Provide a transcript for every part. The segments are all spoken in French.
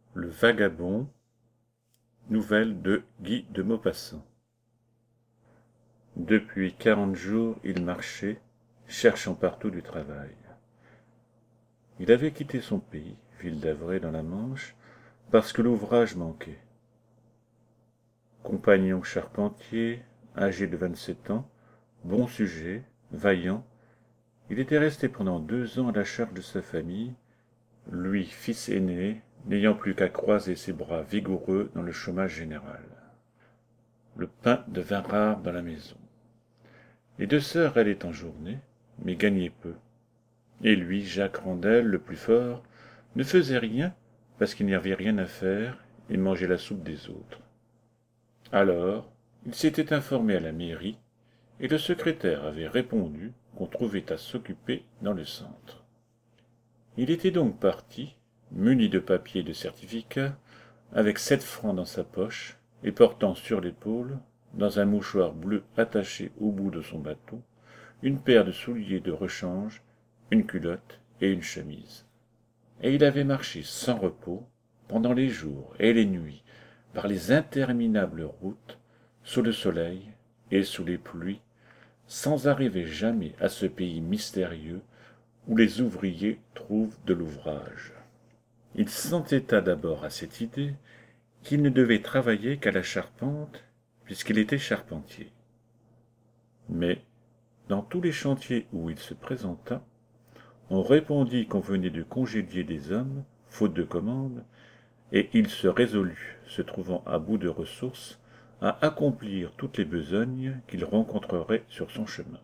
Le Vagabond, nouvelle de Guy de Maupassant. Depuis 40 jours, il marchait, cherchant partout du travail. Il avait quitté son pays, Ville d'Avray dans la Manche, parce que l'ouvrage manquait. Compagnon charpentier, âgé de 27 ans, bon sujet, vaillant, il était resté pendant 2 ans à la charge de sa famille, lui, fils aîné, n'ayant plus qu'à croiser ses bras vigoureux dans le chômage général. Le pain devint rare dans la maison. Les deux sœurs allaient en journée, mais gagnaient peu. Et lui, Jacques Randel, le plus fort, ne faisait rien parce qu'il n'y avait rien à faire et mangeait la soupe des autres. Alors, il s'était informé à la mairie et le secrétaire avait répondu qu'on trouvait à s'occuper dans le centre. Il était donc parti, muni de papiers et de certificats, avec 7 francs dans sa poche et portant sur l'épaule, dans un mouchoir bleu attaché au bout de son bâton, une paire de souliers de rechange, une culotte et une chemise. Et il avait marché sans repos, pendant les jours et les nuits, par les interminables routes, sous le soleil et sous les pluies, sans arriver jamais à ce pays mystérieux où les ouvriers trouvent de l'ouvrage. Il s'entêta d'abord à cette idée qu'il ne devait travailler qu'à la charpente, puisqu'il était charpentier. Mais, dans tous les chantiers où il se présenta, on répondit qu'on venait de congédier des hommes, faute de commande, et il se résolut, se trouvant à bout de ressources, à accomplir toutes les besognes qu'il rencontrerait sur son chemin.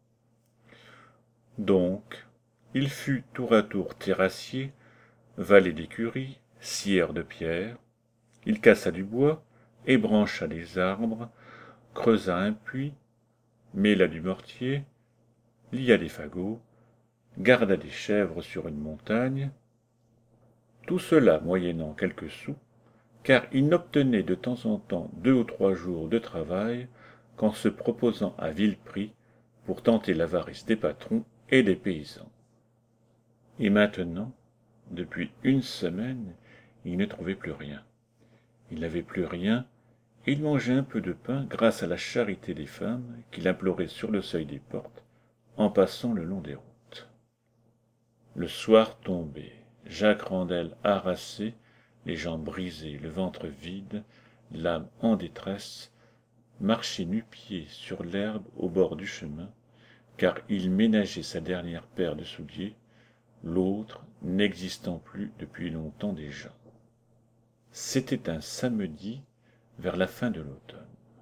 Donc, il fut tour à tour terrassier, valet d'écurie, scieur de pierre, il cassa du bois, ébrancha des arbres, creusa un puits, mêla du mortier, lia des fagots, garda des chèvres sur une montagne, tout cela moyennant quelques sous, car il n'obtenait de temps en temps 2 ou 3 jours de travail qu'en se proposant à vil prix pour tenter l'avarice des patrons et des paysans. Et maintenant, depuis une semaine, il ne trouvait plus rien. Il n'avait plus rien, et il mangeait un peu de pain grâce à la charité des femmes qu'il implorait sur le seuil des portes, en passant le long des routes. Le soir tombait, Jacques Randel harassé, les jambes brisées, le ventre vide, l'âme en détresse, marchait nu-pieds sur l'herbe au bord du chemin, car il ménageait sa dernière paire de souliers, l'autre n'existant plus depuis longtemps déjà. C'était un samedi vers la fin de l'automne.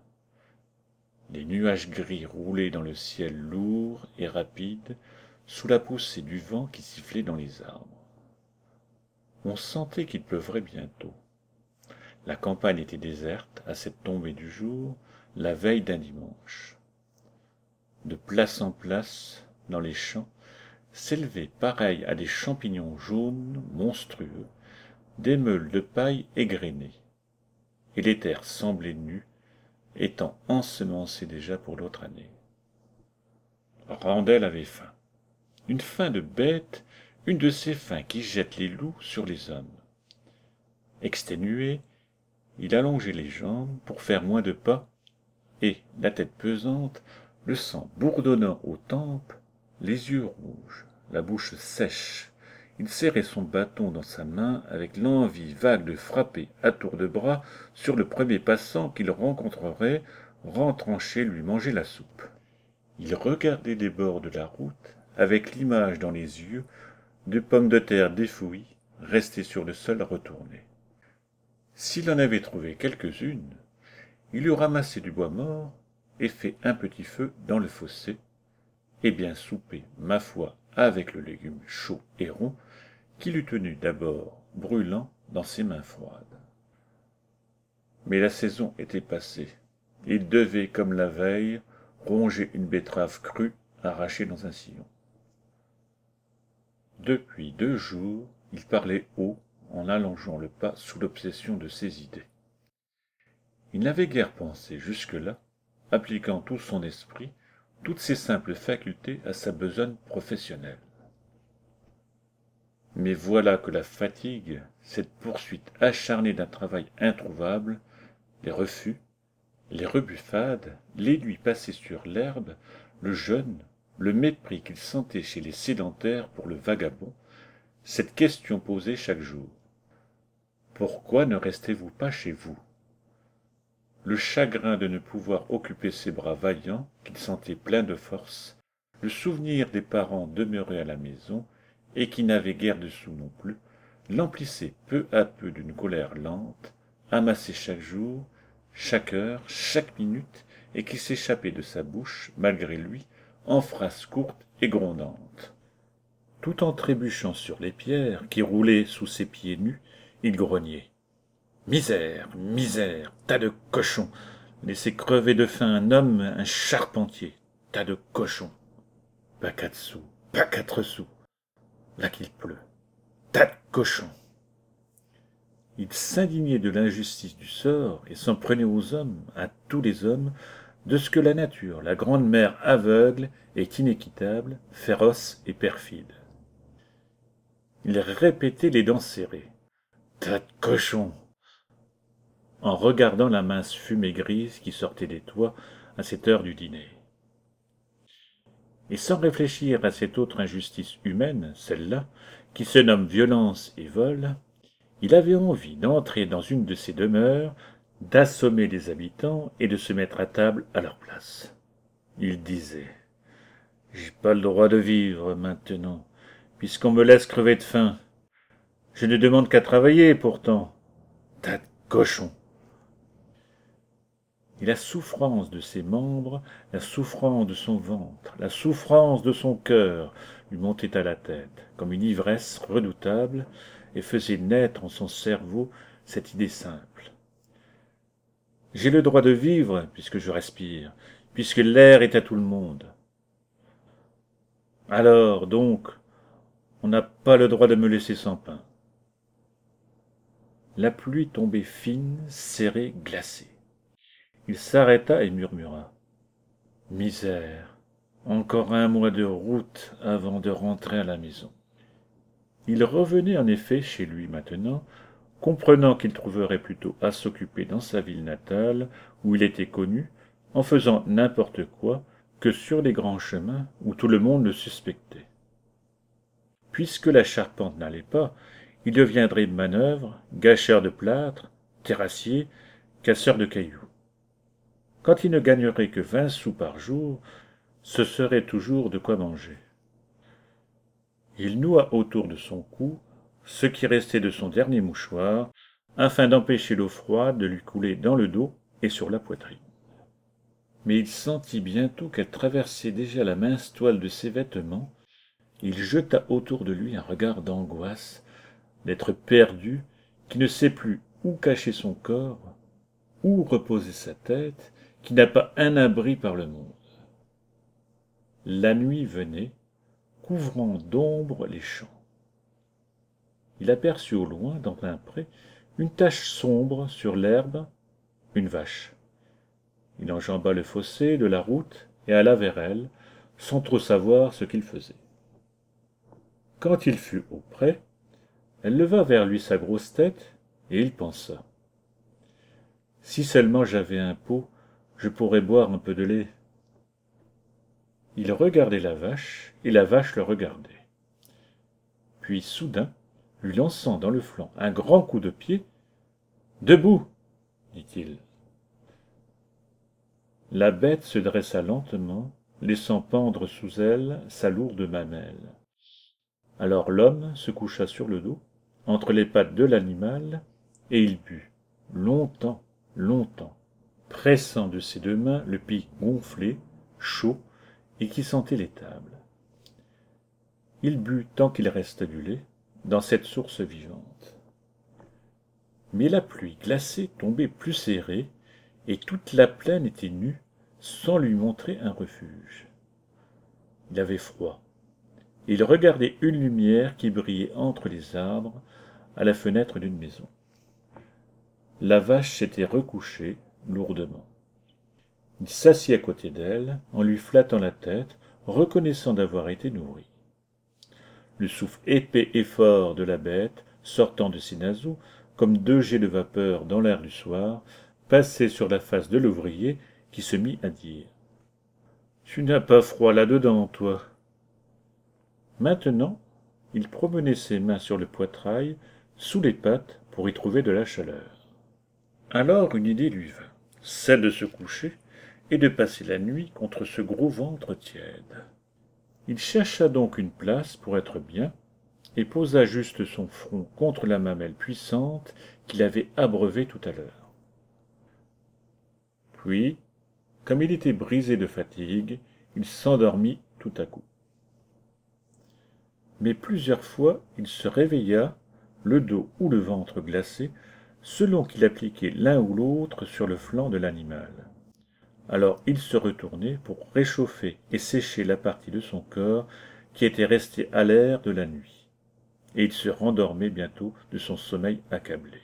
Les nuages gris roulaient dans le ciel lourd et rapide, sous la poussée du vent qui sifflait dans les arbres. On sentait qu'il pleuvrait bientôt. La campagne était déserte à cette tombée du jour, la veille d'un dimanche. De place en place, dans les champs, s'élevaient, pareils à des champignons jaunes monstrueux, des meules de paille égrenées, et les terres semblaient nues, étant ensemencées déjà pour l'autre année. Randel avait faim. Une faim de bête, une de ces faims qui jettent les loups sur les hommes. Exténué, il allongeait les jambes pour faire moins de pas, et, la tête pesante, le sang bourdonnant aux tempes, les yeux rouges, la bouche sèche, il serrait son bâton dans sa main avec l'envie vague de frapper à tour de bras sur le premier passant qu'il rencontrerait rentrant chez lui manger la soupe. Il regardait les bords de la route avec l'image dans les yeux de pommes de terre défouies restées sur le sol retourné. S'il en avait trouvé quelques-unes, il eût ramassé du bois mort et fait un petit feu dans le fossé, et bien soupé, ma foi, avec le légume chaud et rond qu'il eût tenu d'abord brûlant dans ses mains froides. Mais la saison était passée. Il devait, comme la veille, ronger une betterave crue arrachée dans un sillon. Depuis 2 jours, il parlait haut en allongeant le pas sous l'obsession de ses idées. Il n'avait guère pensé jusque-là, appliquant tout son esprit, toutes ses simples facultés à sa besogne professionnelle. Mais voilà que la fatigue, cette poursuite acharnée d'un travail introuvable, les refus, les rebuffades, les nuits passées sur l'herbe, le jeûne, le mépris qu'il sentait chez les sédentaires pour le vagabond, cette question posée chaque jour. Pourquoi ne restez-vous pas chez vous? Le chagrin de ne pouvoir occuper ses bras vaillants, qu'il sentait pleins de force, le souvenir des parents demeurés à la maison, et qui n'avaient guère de sous non plus, l'emplissait peu à peu d'une colère lente, amassée chaque jour, chaque heure, chaque minute, et qui s'échappait de sa bouche, malgré lui, en phrases courtes et grondantes. Tout en trébuchant sur les pierres qui roulaient sous ses pieds nus, il grognait. Misère, misère, tas de cochons. Laissez crever de faim un homme, un charpentier. Tas de cochons. Pas 4 sous, pas 4 sous. Là qu'il pleut. Tas de cochons. Il s'indignait de l'injustice du sort et s'en prenait aux hommes, à tous les hommes, de ce que la nature, la grande mère aveugle, est inéquitable, féroce et perfide. Il répétait les dents serrées. Tas de cochons. En regardant la mince fumée grise qui sortait des toits à cette heure du dîner. Et sans réfléchir à cette autre injustice humaine, celle-là, qui se nomme violence et vol, il avait envie d'entrer dans une de ces demeures, d'assommer les habitants et de se mettre à table à leur place. Il disait « J'ai pas le droit de vivre maintenant, puisqu'on me laisse crever de faim. Je ne demande qu'à travailler pourtant. Tas de cochons !» Et la souffrance de ses membres, la souffrance de son ventre, la souffrance de son cœur lui montait à la tête, comme une ivresse redoutable, et faisait naître en son cerveau cette idée simple. J'ai le droit de vivre puisque je respire, puisque l'air est à tout le monde. Alors, donc, on n'a pas le droit de me laisser sans pain. La pluie tombait fine, serrée, glacée. Il s'arrêta et murmura. Misère. Encore un mois de route avant de rentrer à la maison. Il revenait en effet chez lui maintenant, comprenant qu'il trouverait plutôt à s'occuper dans sa ville natale, où il était connu, en faisant n'importe quoi, que sur les grands chemins où tout le monde le suspectait. Puisque la charpente n'allait pas, il deviendrait manœuvre, gâcheur de plâtre, terrassier, casseur de cailloux. Quand il ne gagnerait que 20 sous par jour, ce serait toujours de quoi manger. Il noua autour de son cou ce qui restait de son dernier mouchoir, afin d'empêcher l'eau froide de lui couler dans le dos et sur la poitrine. Mais il sentit bientôt qu'elle traversait déjà la mince toile de ses vêtements. Il jeta autour de lui un regard d'angoisse, d'être perdu, qui ne sait plus où cacher son corps, où reposer sa tête, qui n'a pas un abri par le monde. La nuit venait, couvrant d'ombre les champs. Il aperçut au loin, dans un pré, une tache sombre sur l'herbe, une vache. Il enjamba le fossé de la route et alla vers elle, sans trop savoir ce qu'il faisait. Quand il fut auprès, elle leva vers lui sa grosse tête, et il pensa. Si seulement j'avais un pot, je pourrais boire un peu de lait. Il regardait la vache, et la vache le regardait. Puis soudain, lui lançant dans le flanc un grand coup de pied, « Debout !» dit-il. La bête se dressa lentement, laissant pendre sous elle sa lourde mamelle. Alors l'homme se coucha sur le dos, entre les pattes de l'animal, et il but, longtemps, longtemps, pressant de ses 2 mains le pic gonflé, chaud, et qui sentait l'étable. Il but tant qu'il resta du lait, dans cette source vivante. Mais la pluie glacée tombait plus serrée, et toute la plaine était nue, sans lui montrer un refuge. Il avait froid. Il regardait une lumière qui brillait entre les arbres, à la fenêtre d'une maison. La vache s'était recouchée, lourdement. Il s'assit à côté d'elle, en lui flattant la tête, reconnaissant d'avoir été nourri. le souffle épais et fort de la bête, sortant de ses naseaux, comme deux jets de vapeur dans l'air du soir, passait sur la face de l'ouvrier, qui se mit à dire « Tu n'as pas froid là-dedans, toi ?» Maintenant, il promenait ses mains sur le poitrail, sous les pattes, pour y trouver de la chaleur. Alors une idée lui vint, celle de se coucher et de passer la nuit contre ce gros ventre tiède. Il chercha donc une place pour être bien, et posa juste son front contre la mamelle puissante qu'il avait abreuvée tout à l'heure. Puis, comme il était brisé de fatigue, il s'endormit tout à coup. Mais plusieurs fois il se réveilla, le dos ou le ventre glacé, selon qu'il appliquait l'un ou l'autre sur le flanc de l'animal. Alors il se retournait pour réchauffer et sécher la partie de son corps qui était restée à l'air de la nuit, et il se rendormait bientôt de son sommeil accablé.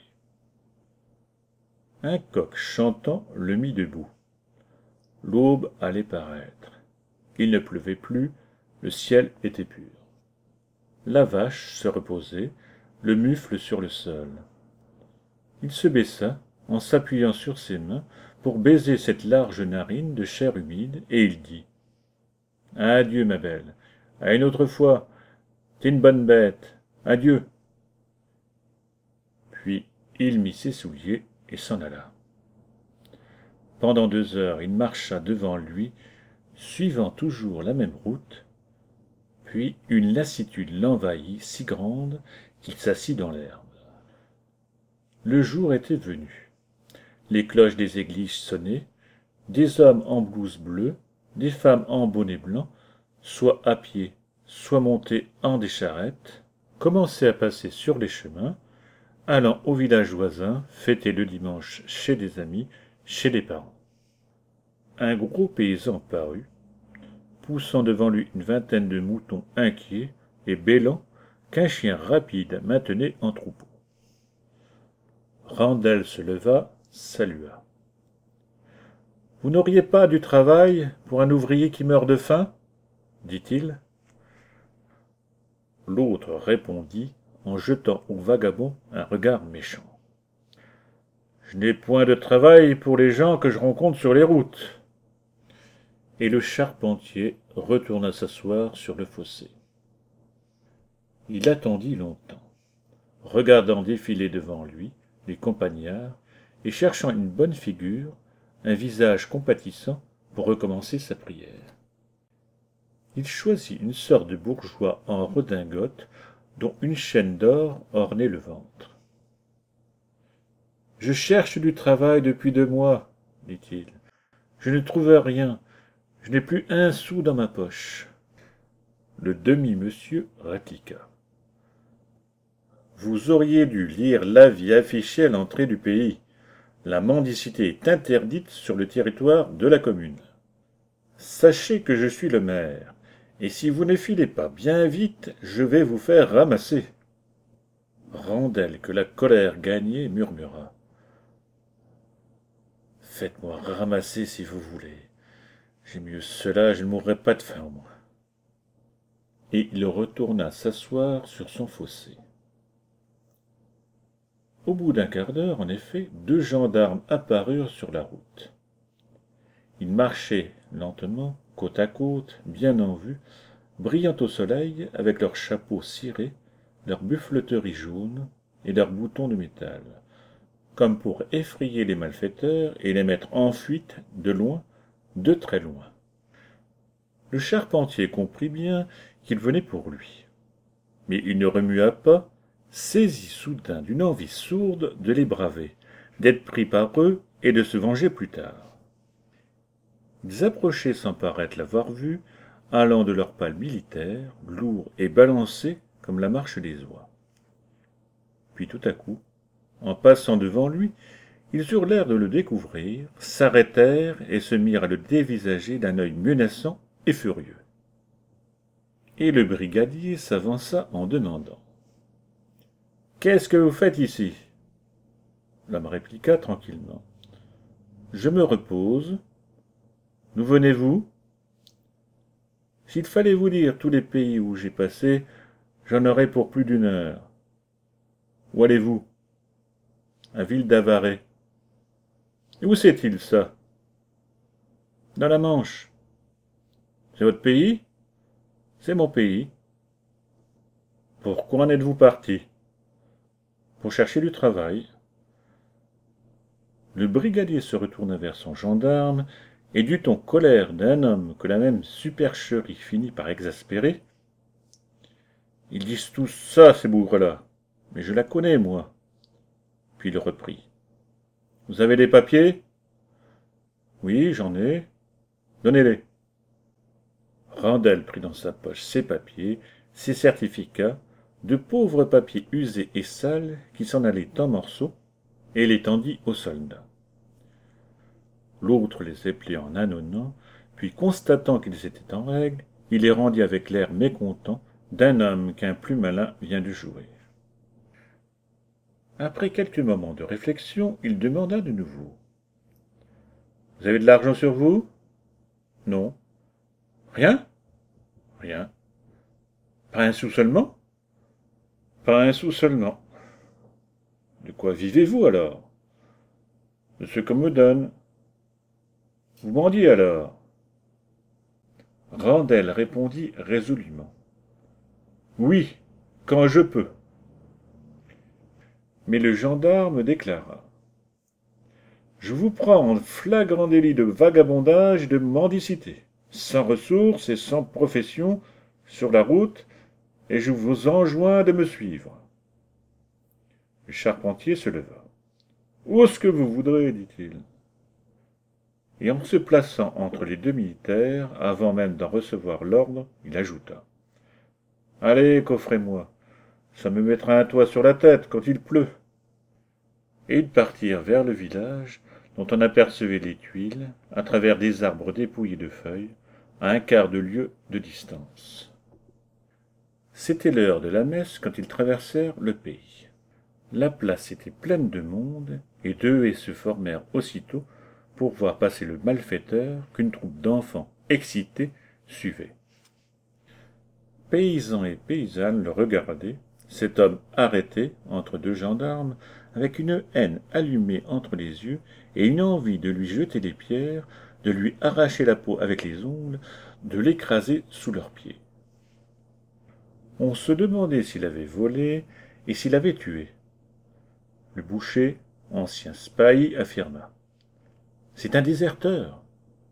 Un coq chantant le mit debout. L'aube allait paraître. Il ne pleuvait plus, le ciel était pur. La vache se reposait, le mufle sur le sol. Il se baissa, en s'appuyant sur ses mains, pour baiser cette large narine de chair humide, et il dit « Adieu, ma belle, à une autre fois, t'es une bonne bête, adieu !» Puis il mit ses souliers et s'en alla. Pendant 2 heures, il marcha devant lui, suivant toujours la même route, puis une lassitude l'envahit si grande qu'il s'assit dans l'herbe. Le jour était venu. Les cloches des églises sonnaient, des hommes en blouse bleue, des femmes en bonnet blanc, soit à pied, soit montés en des charrettes, commençaient à passer sur les chemins, allant au village voisin, fêter le dimanche chez des amis, chez des parents. Un gros paysan parut, poussant devant lui une vingtaine de moutons inquiets et bêlants qu'un chien rapide maintenait en troupeau. Randel se leva, salua. « Vous n'auriez pas du travail pour un ouvrier qui meurt de faim ?» dit-il. L'autre répondit en jetant au vagabond un regard méchant. « Je n'ai point de travail pour les gens que je rencontre sur les routes. » Et le charpentier retourna s'asseoir sur le fossé. Il attendit longtemps, regardant défiler devant lui les campagnards et cherchant une bonne figure, un visage compatissant pour recommencer sa prière. Il choisit une sorte de bourgeois en redingote dont une chaîne d'or ornait le ventre. « Je cherche du travail depuis 2 mois, dit-il. Je ne trouve rien. Je n'ai plus un sou dans ma poche. » Le demi-monsieur répliqua. « Vous auriez dû lire l'avis affiché à l'entrée du pays. La mendicité est interdite sur le territoire de la commune. Sachez que je suis le maire, et si vous ne filez pas bien vite, je vais vous faire ramasser. » Randel, que la colère gagnait, murmura. « Faites-moi ramasser si vous voulez. J'ai mieux cela, je ne mourrai pas de faim, moi. » Et il retourna s'asseoir sur son fossé. Au bout d'un quart d'heure, en effet, 2 gendarmes apparurent sur la route. Ils marchaient lentement, côte à côte, bien en vue, brillant au soleil, avec leurs chapeaux cirés, leurs buffleteries jaunes et leurs boutons de métal, comme pour effrayer les malfaiteurs et les mettre en fuite de loin, de très loin. Le charpentier comprit bien qu'ils venaient pour lui, mais il ne remua pas, saisi soudain d'une envie sourde de les braver, d'être pris par eux et de se venger plus tard. Ils approchaient sans paraître l'avoir vu, allant de leur pas militaire, lourd et balancé comme la marche des oies. Puis tout à coup, en passant devant lui, ils eurent l'air de le découvrir, s'arrêtèrent et se mirent à le dévisager d'un œil menaçant et furieux. Et le brigadier s'avança en demandant « Qu'est-ce que vous faites ici ?» L'homme répliqua tranquillement « Je me repose. D'où venez-vous ? S'il fallait vous dire tous les pays où j'ai passé, J'en aurai pour plus d'une heure. Où allez-vous? À Ville-d'Avaray. Et où c'est-il, ça? Dans la Manche. C'est votre pays? C'est mon pays. Pourquoi en êtes-vous parti? Pour chercher du travail. Le brigadier se retourna vers son gendarme, et du ton colère d'un homme que la même supercherie finit par exaspérer. Ils disent tous ça, ces bougres-là. Mais je la connais, moi. Puis il reprit. Vous avez des papiers? Oui, j'en ai. Donnez-les. Randel prit dans sa poche ses papiers, ses certificats, de pauvres papiers usés et sales qui s'en allaient en morceaux, et les tendit au soldat. L'autre les éplia en ânonnant, puis constatant qu'ils étaient en règle, il les rendit avec l'air mécontent d'un homme qu'un plus malin vient de jouer. Après quelques moments de réflexion, il demanda de nouveau. Vous avez de l'argent sur vous? Non. Rien? Rien. Pas un sou seulement? Pas un sou seulement. De quoi vivez-vous alors? De ce qu'on me donne. Vous mendiez alors? Randel répondit résolument. Oui, quand je peux. Mais le gendarme déclara. Je vous prends en flagrant délit de vagabondage et de mendicité, sans ressources et sans profession, sur la route, et je vous enjoins de me suivre. Le charpentier se leva. Où est-ce que vous voudrez, dit-il. Et en se plaçant entre les deux militaires, avant même d'en recevoir l'ordre, il ajouta. Allez, coffrez-moi, ça me mettra un toit sur la tête quand il pleut. Et ils partirent vers le village, dont on apercevait les tuiles, à travers des arbres dépouillés de feuilles, à un quart de lieue de distance. C'était l'heure de la messe quand ils traversèrent le pays. La place était pleine de monde, et deux haies se formèrent aussitôt pour voir passer le malfaiteur qu'une troupe d'enfants excités suivait. Paysans et paysannes le regardaient, cet homme arrêté entre deux gendarmes, avec une haine allumée entre les yeux et une envie de lui jeter des pierres, de lui arracher la peau avec les ongles, de l'écraser sous leurs pieds. On se demandait s'il avait volé et s'il avait tué. Le boucher, ancien spahi, affirma. C'est un déserteur.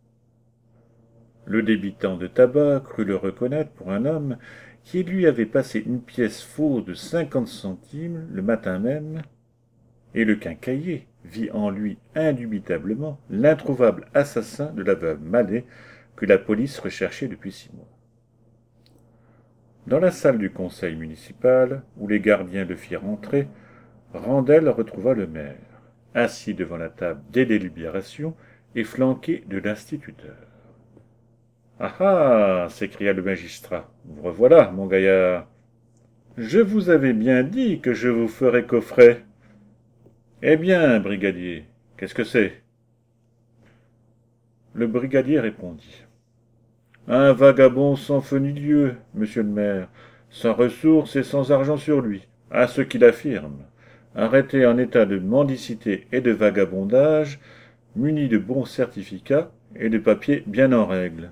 Le débitant de tabac crut le reconnaître pour un homme qui lui avait passé une pièce fausse de 50 centimes le matin même, et le quincaillier vit en lui indubitablement l'introuvable assassin de la veuve Mallet que la police recherchait depuis 6 mois. Dans la salle du conseil municipal, où les gardiens le firent entrer, Randel retrouva le maire, assis devant la table des délibérations et flanqué de l'instituteur. Ah ah s'écria le magistrat. Vous revoilà, mon gaillard. Je vous avais bien dit que je vous ferais coffret. Eh bien, brigadier, qu'est-ce que c'est? Le brigadier répondit. Un vagabond sans feu ni lieu, monsieur le maire, sans ressources et sans argent sur lui, à ce qu'il affirme, arrêté en état de mendicité et de vagabondage, muni de bons certificats et de papiers bien en règle.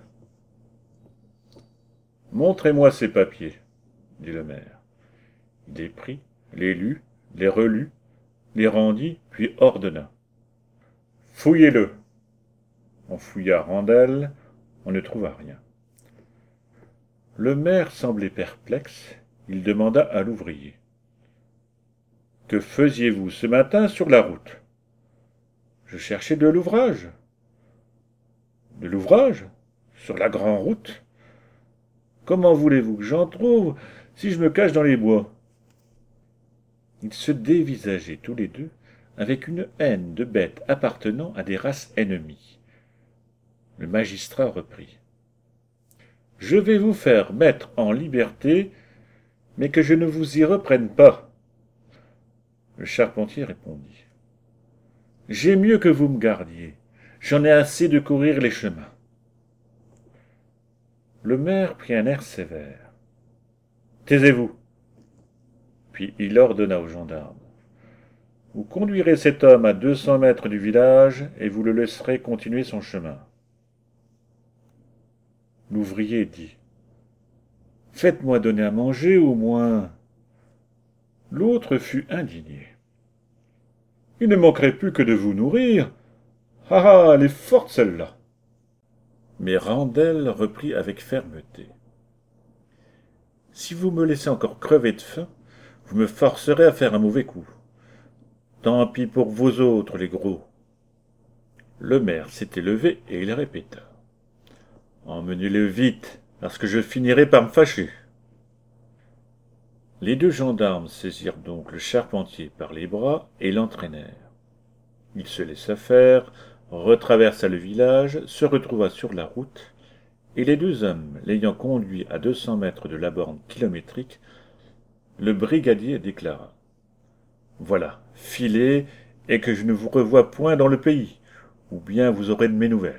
Montrez-moi ces papiers, dit le maire. Il les prit, les lut, les relut, les rendit, puis ordonna. Fouillez-le. On fouilla Randel, on ne trouva rien. Le maire semblait perplexe, il demanda à l'ouvrier. Que faisiez-vous ce matin sur la route? Je cherchais de l'ouvrage. De l'ouvrage? Sur la grande route? Comment voulez-vous que j'en trouve si je me cache dans les bois? Ils se dévisageaient tous les deux avec une haine de bêtes appartenant à des races ennemies. Le magistrat reprit. Je vais vous faire mettre en liberté, mais que je ne vous y reprenne pas. Le charpentier répondit. J'ai mieux que vous me gardiez. J'en ai assez de courir les chemins. Le maire prit un air sévère. Taisez-vous, Puis il ordonna aux gendarmes. Vous conduirez cet homme à 200 mètres du village et vous le laisserez continuer son chemin. L'ouvrier dit. Faites-moi donner à manger au moins. L'autre fut indigné. Il ne manquerait plus que de vous nourrir. Ah ah, elle est forte celle-là. Mais Randel reprit avec fermeté. Si vous me laissez encore crever de faim, vous me forcerez à faire un mauvais coup. Tant pis pour vous autres, les gros. Le maire s'était levé et il répéta. Emmenez-le vite, parce que je finirai par me fâcher. Les deux gendarmes saisirent donc le charpentier par les bras et l'entraînèrent. Il se laissa faire, retraversa le village, se retrouva sur la route, et les deux hommes l'ayant conduit à 200 mètres de la borne kilométrique, le brigadier déclara. Voilà, filez, et que je ne vous revoie point dans le pays, ou bien vous aurez de mes nouvelles.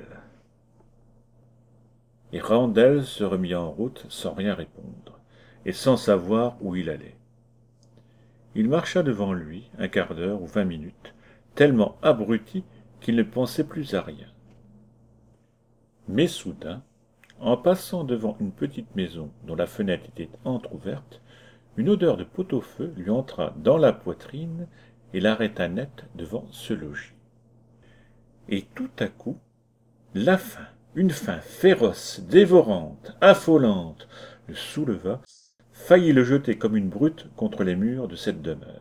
Et Randel se remit en route sans rien répondre, et sans savoir où il allait. Il marcha devant lui un quart d'heure ou 20 minutes, tellement abruti qu'il ne pensait plus à rien. Mais soudain, en passant devant une petite maison dont la fenêtre était entr'ouverte, une odeur de pot-au-feu lui entra dans la poitrine et l'arrêta net devant ce logis. Et tout à coup, la faim, une faim féroce, dévorante, affolante, le souleva, faillit le jeter comme une brute contre les murs de cette demeure.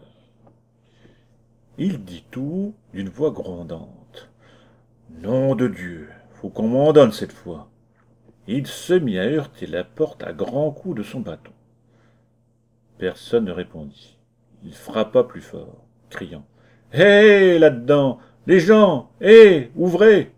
Il dit tout haut, d'une voix grondante. Nom de Dieu, faut qu'on m'en donne cette fois. Et il se mit à heurter la porte à grands coups de son bâton. Personne ne répondit. Il frappa plus fort, criant. Hé, là-dedans, les gens, hé, ouvrez.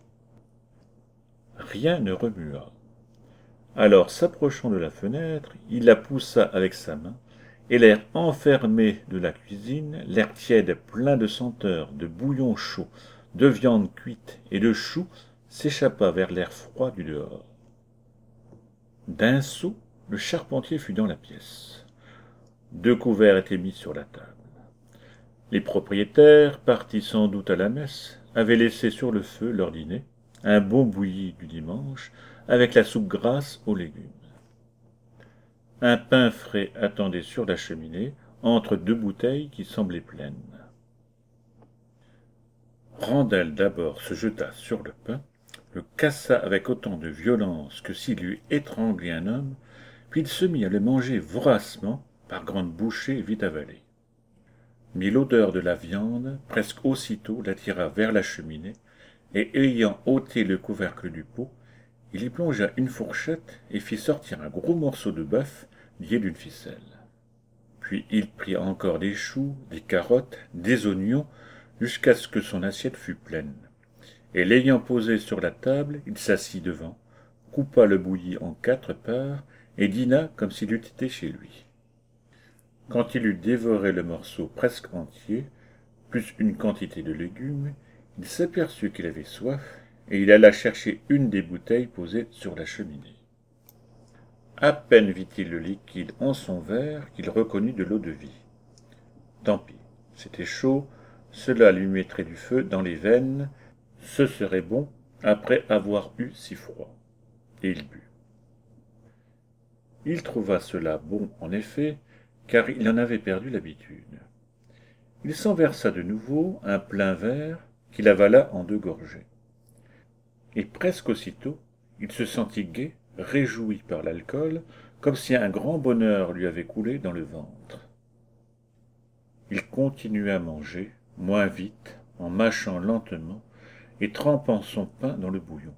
Rien ne remua. Alors, s'approchant de la fenêtre, il la poussa avec sa main, et l'air enfermé de la cuisine, l'air tiède plein de senteurs, de bouillon chaud, de viande cuite et de choux, s'échappa vers l'air froid du dehors. D'un saut, le charpentier fut dans la pièce. 2 couverts étaient mis sur la table. Les propriétaires, partis sans doute à la messe, avaient laissé sur le feu leur dîner, un bon bouilli du dimanche, avec la soupe grasse aux légumes. Un pain frais attendait sur la cheminée, entre 2 bouteilles qui semblaient pleines. Randel d'abord se jeta sur le pain, le cassa avec autant de violence que s'il eût étranglé un homme, puis il se mit à le manger voracement, par grandes bouchées vite avalées. Mais l'odeur de la viande, presque aussitôt, l'attira vers la cheminée, et ayant ôté le couvercle du pot, il y plongea une fourchette et fit sortir un gros morceau de bœuf lié d'une ficelle. Puis il prit encore des choux, des carottes, des oignons, jusqu'à ce que son assiette fût pleine. Et l'ayant posé sur la table, il s'assit devant, coupa le bouilli en 4 parts, et dîna comme s'il eût été chez lui. Quand il eut dévoré le morceau presque entier, plus une quantité de légumes, il s'aperçut qu'il avait soif, et il alla chercher une des bouteilles posées sur la cheminée. À peine vit-il le liquide en son verre qu'il reconnut de l'eau-de-vie. Tant pis, c'était chaud, cela lui mettrait du feu dans les veines, ce serait bon après avoir eu si froid. Et il but. Il trouva cela bon en effet, car il en avait perdu l'habitude. Il s'en versa de nouveau un plein verre qu'il avala en 2 gorgées. Et presque aussitôt, il se sentit gai, réjoui par l'alcool, comme si un grand bonheur lui avait coulé dans le ventre. Il continua à manger, moins vite, en mâchant lentement, et trempant son pain dans le bouillon.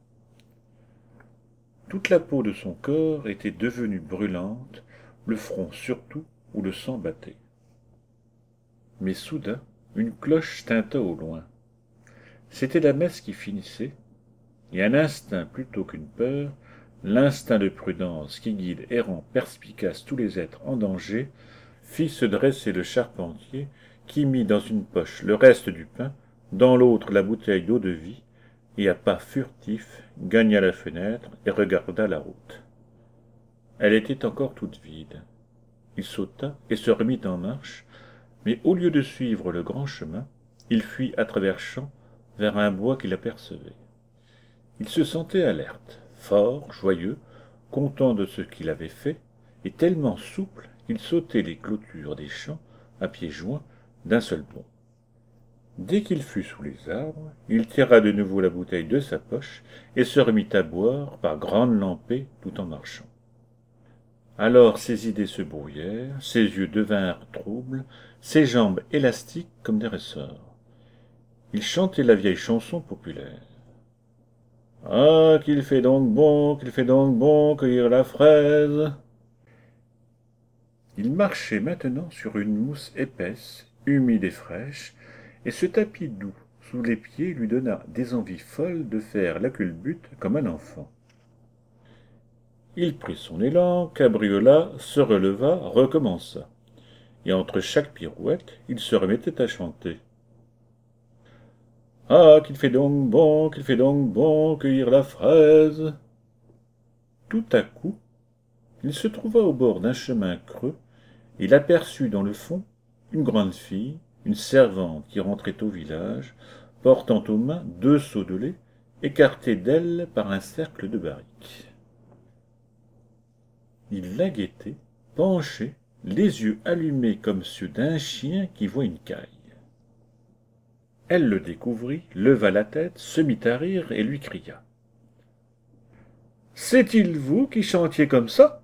Toute la peau de son corps était devenue brûlante, le front surtout, où le sang battait. Mais soudain, une cloche tinta au loin. C'était la messe qui finissait, et un instinct plutôt qu'une peur, l'instinct de prudence qui guide errant perspicace tous les êtres en danger, fit se dresser le charpentier, qui mit dans une poche le reste du pain, dans l'autre la bouteille d'eau-de-vie, et à pas furtifs gagna la fenêtre et regarda la route. Elle était encore toute vide. il sauta et se remit en marche, mais au lieu de suivre le grand chemin, il fuit à travers champs vers un bois qu'il apercevait. Il se sentait alerte, fort, joyeux, content de ce qu'il avait fait, et tellement souple qu'il sautait les clôtures des champs à pieds joints d'un seul bond. Dès qu'il fut sous les arbres, il tira de nouveau la bouteille de sa poche et se remit à boire par grandes lampées tout en marchant. Alors ses idées se brouillèrent, ses yeux devinrent troubles, ses jambes élastiques comme des ressorts. Il chantait la vieille chanson populaire. Ah, qu'il fait donc bon cueillir la fraise. Il marchait maintenant sur une mousse épaisse, humide et fraîche, et ce tapis doux sous les pieds lui donna des envies folles de faire la culbute comme un enfant. Il prit son élan, cabriola, se releva, recommença, et entre chaque pirouette, il se remettait à chanter. Ah, qu'il fait donc bon cueillir la fraise. Tout à coup, il se trouva au bord d'un chemin creux, et il aperçut dans le fond une grande fille, une servante qui rentrait au village, portant aux mains 2 seaux de lait, écartés d'elle par un cercle de barriques. Il la guettait, penché, les yeux allumés comme ceux d'un chien qui voit une caille. Elle le découvrit, leva la tête, se mit à rire et lui cria. C'est-il vous qui chantiez comme ça?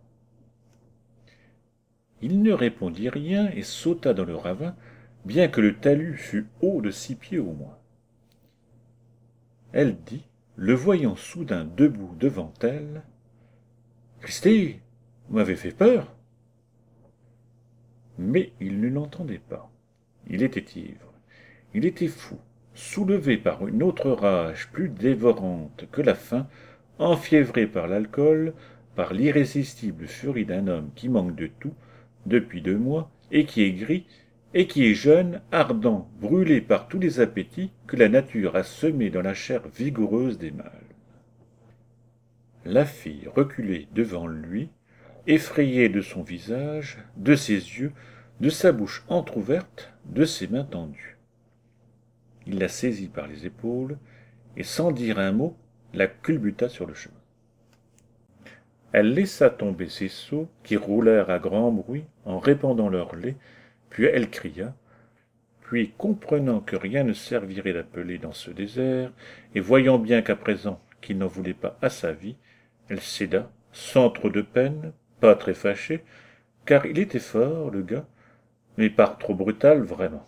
Il ne répondit rien et sauta dans le ravin, bien que le talus fût haut de 6 pieds au moins. Elle dit, le voyant soudain debout devant elle, Christy, vous m'avez fait peur. Mais il ne l'entendait pas. Il était ivre. Il était fou, soulevé par une autre rage plus dévorante que la faim, enfiévré par l'alcool, par l'irrésistible furie d'un homme qui manque de tout, depuis 2 mois, et qui est gris, et qui est jeune, ardent, brûlé par tous les appétits que la nature a semés dans la chair vigoureuse des mâles. La fille reculait devant lui, effrayée de son visage, de ses yeux, de sa bouche entr'ouverte, de ses mains tendues. Il la saisit par les épaules, et sans dire un mot, la culbuta sur le chemin. Elle laissa tomber ses seaux, qui roulèrent à grand bruit en répandant leur lait, puis elle cria, puis comprenant que rien ne servirait d'appeler dans ce désert, et voyant bien qu'à présent qu'il n'en voulait pas à sa vie, elle céda, sans trop de peine, pas très fâché, car il était fort, le gars, mais par trop brutal vraiment.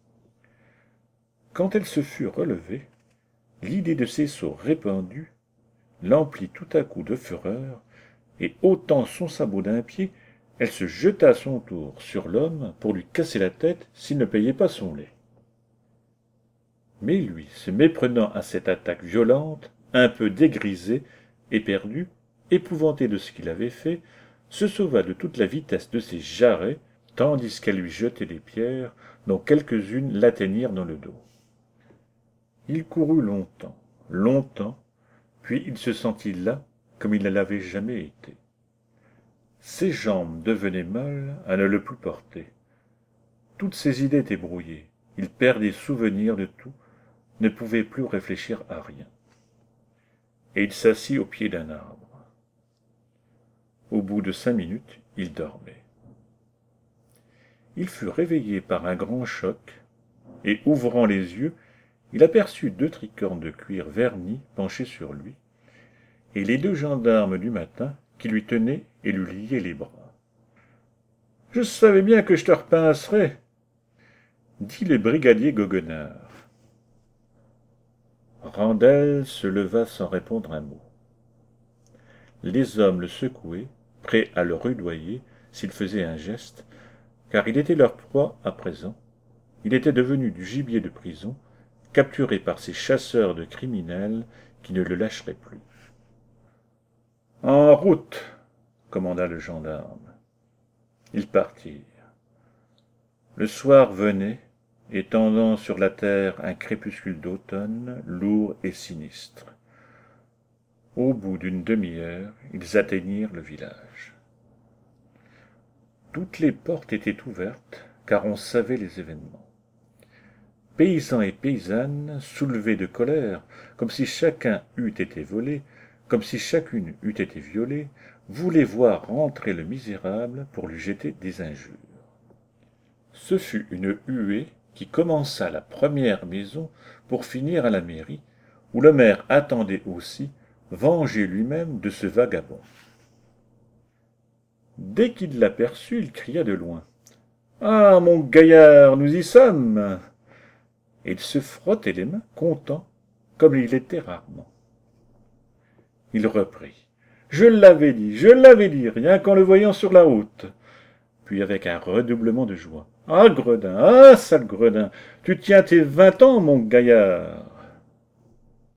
Quand elle se fut relevée, l'idée de ses seaux répandus l'emplit tout à coup de fureur, et ôtant son sabot d'un pied, elle se jeta à son tour sur l'homme pour lui casser la tête s'il ne payait pas son lait. Mais lui, se méprenant à cette attaque violente, un peu dégrisé, éperdu, épouvanté de ce qu'il avait fait, se sauva de toute la vitesse de ses jarrets, tandis qu'elle lui jetait des pierres, dont quelques-unes l'atteignirent dans le dos. Il courut longtemps, longtemps, puis il se sentit las comme il ne l'avait jamais été. Ses jambes devenaient molles à ne le plus porter. Toutes ses idées étaient brouillées. Il perdait souvenir de tout, ne pouvait plus réfléchir à rien. Et il s'assit au pied d'un arbre. Au bout de 5 minutes, il dormait. Il fut réveillé par un grand choc, et ouvrant les yeux, il aperçut 2 tricornes de cuir verni penchés sur lui, et les 2 gendarmes du matin qui lui tenaient et lui liaient les bras. « Je savais bien que je te repincerais !» dit le brigadier goguenard. Randel se leva sans répondre un mot. Les hommes le secouaient, prêts à le rudoyer s'il faisait un geste, car il était leur proie à présent. Il était devenu du gibier de prison, capturé par ces chasseurs de criminels qui ne le lâcheraient plus. « En route !» commanda le gendarme. Ils partirent. Le soir venait, étendant sur la terre un crépuscule d'automne, lourd et sinistre. Au bout d'une demi-heure, ils atteignirent le village. Toutes les portes étaient ouvertes, car on savait les événements. Paysans et paysannes, soulevés de colère, comme si chacun eût été volé, comme si chacune eût été violée, voulaient voir rentrer le misérable pour lui jeter des injures. Ce fut une huée qui commença à la première maison pour finir à la mairie, où le maire attendait aussi venger lui-même de ce vagabond. Dès qu'il l'aperçut, il cria de loin. « Ah, mon gaillard, nous y sommes !» Et il se frottait les mains, content, comme il l'était rarement. Il reprit. « je l'avais dit, rien qu'en le voyant sur la route. » Puis avec un redoublement de joie. « Ah, gredin, ah, sale gredin, tu tiens tes 20 ans, mon gaillard !»